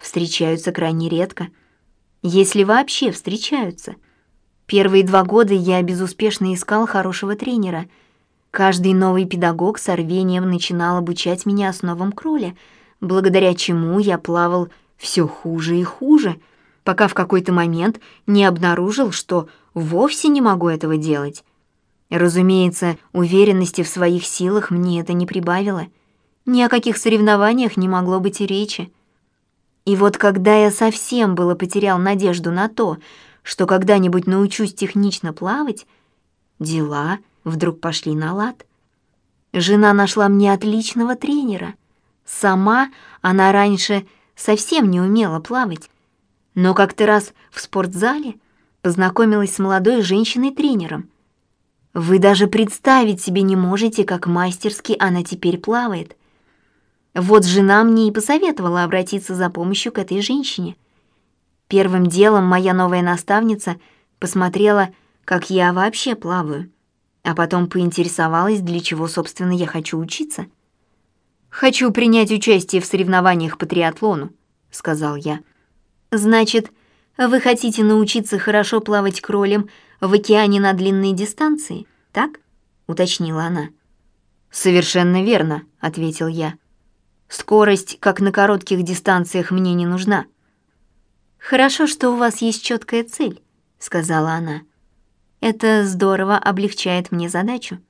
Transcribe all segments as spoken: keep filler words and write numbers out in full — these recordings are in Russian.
встречаются крайне редко, если вообще встречаются. Первые два года я безуспешно искал хорошего тренера. Каждый новый педагог с рвением начинал обучать меня основам кроля, благодаря чему я плавал все хуже и хуже, пока в какой-то момент не обнаружил, что вовсе не могу этого делать. Разумеется, уверенности в своих силах мне это не прибавило. Ни о каких соревнованиях не могло быть и речи. И вот когда я совсем было потерял надежду на то, что когда-нибудь научусь технично плавать, дела вдруг пошли на лад. Жена нашла мне отличного тренера. Сама она раньше совсем не умела плавать, но как-то раз в спортзале познакомилась с молодой женщиной-тренером. Вы даже представить себе не можете, как мастерски она теперь плавает. Вот жена мне и посоветовала обратиться за помощью к этой женщине. Первым делом моя новая наставница посмотрела, как я вообще плаваю, а потом поинтересовалась, для чего, собственно, я хочу учиться. «Хочу принять участие в соревнованиях по триатлону», — сказал я. «Значит, вы хотите научиться хорошо плавать кролем в океане на длинные дистанции, так?» — уточнила она. «Совершенно верно», — ответил я. «Скорость, как на коротких дистанциях, мне не нужна». «Хорошо, что у вас есть четкая цель», — сказала она. «Это здорово облегчает мне задачу».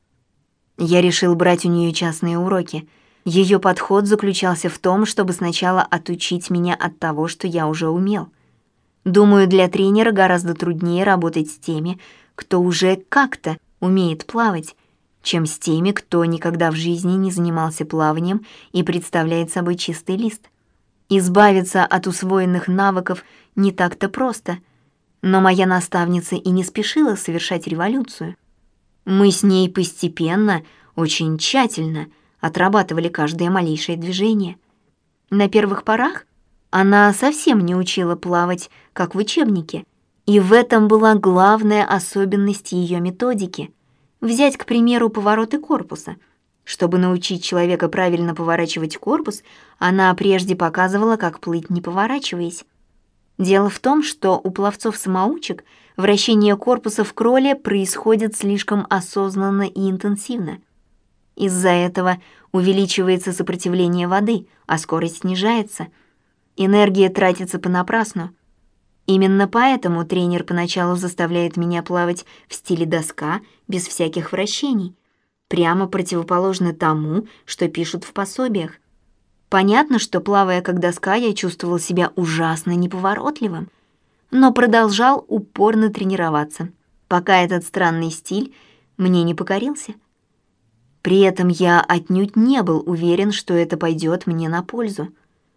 Я решил брать у нее частные уроки. Ее подход заключался в том, чтобы сначала отучить меня от того, что я уже умел. Думаю, для тренера гораздо труднее работать с теми, кто уже как-то умеет плавать, чем с теми, кто никогда в жизни не занимался плаванием и представляет собой чистый лист. Избавиться от усвоенных навыков не так-то просто, но моя наставница и не спешила совершать революцию. Мы с ней постепенно, очень тщательно отрабатывали каждое малейшее движение. На первых порах она совсем не учила плавать, как в учебнике, и в этом была главная особенность ее методики. Взять, к примеру, повороты корпуса. Чтобы научить человека правильно поворачивать корпус, она прежде показывала, как плыть, не поворачиваясь. Дело в том, что у пловцов-самоучек вращение корпуса в кроле происходит слишком осознанно и интенсивно. Из-за этого увеличивается сопротивление воды, а скорость снижается. Энергия тратится понапрасну. Именно поэтому тренер поначалу заставляет меня плавать в стиле доска, без всяких вращений, прямо противоположно тому, что пишут в пособиях. Понятно, что, плавая как доска, я чувствовал себя ужасно неповоротливым, но продолжал упорно тренироваться, пока этот странный стиль мне не покорился. При этом я отнюдь не был уверен, что это пойдет мне на пользу.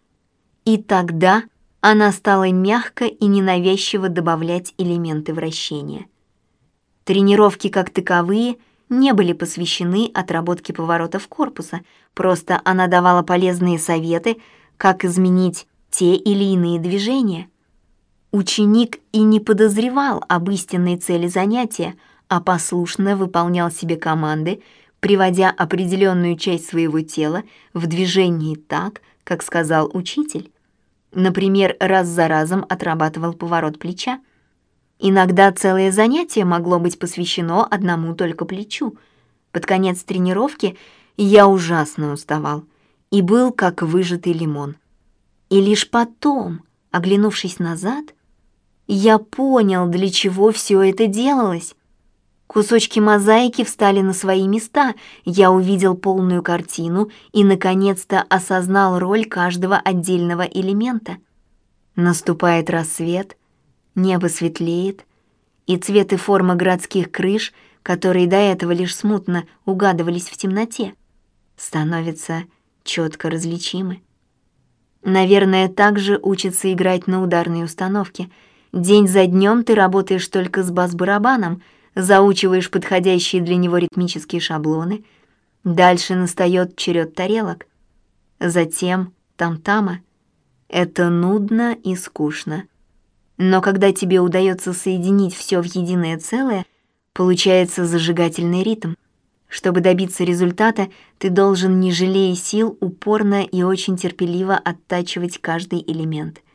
И тогда она стала мягко и ненавязчиво добавлять элементы вращения. Тренировки как таковые не были посвящены отработке поворотов корпуса, просто она давала полезные советы, как изменить те или иные движения. Ученик и не подозревал об истинной цели занятия, а послушно выполнял себе команды, приводя определенную часть своего тела в движении так, как сказал учитель. Например, раз за разом отрабатывал поворот плеча. Иногда целое занятие могло быть посвящено одному только плечу. Под конец тренировки я ужасно уставал и был как выжатый лимон. И лишь потом, оглянувшись назад, я понял, для чего все это делалось. Кусочки мозаики встали на свои места, я увидел полную картину и, наконец-то, осознал роль каждого отдельного элемента. Наступает рассвет, небо светлеет, и цвет и форма городских крыш, которые до этого лишь смутно угадывались в темноте, становятся четко различимы. Наверное, так же учатся играть на ударной установке. День за днем ты работаешь только с бас-барабаном, заучиваешь подходящие для него ритмические шаблоны. Дальше настает черед тарелок. Затем там-тама. Это нудно и скучно. Но когда тебе удается соединить все в единое целое, получается зажигательный ритм. Чтобы добиться результата, ты должен, не жалея сил, упорно и очень терпеливо оттачивать каждый элемент.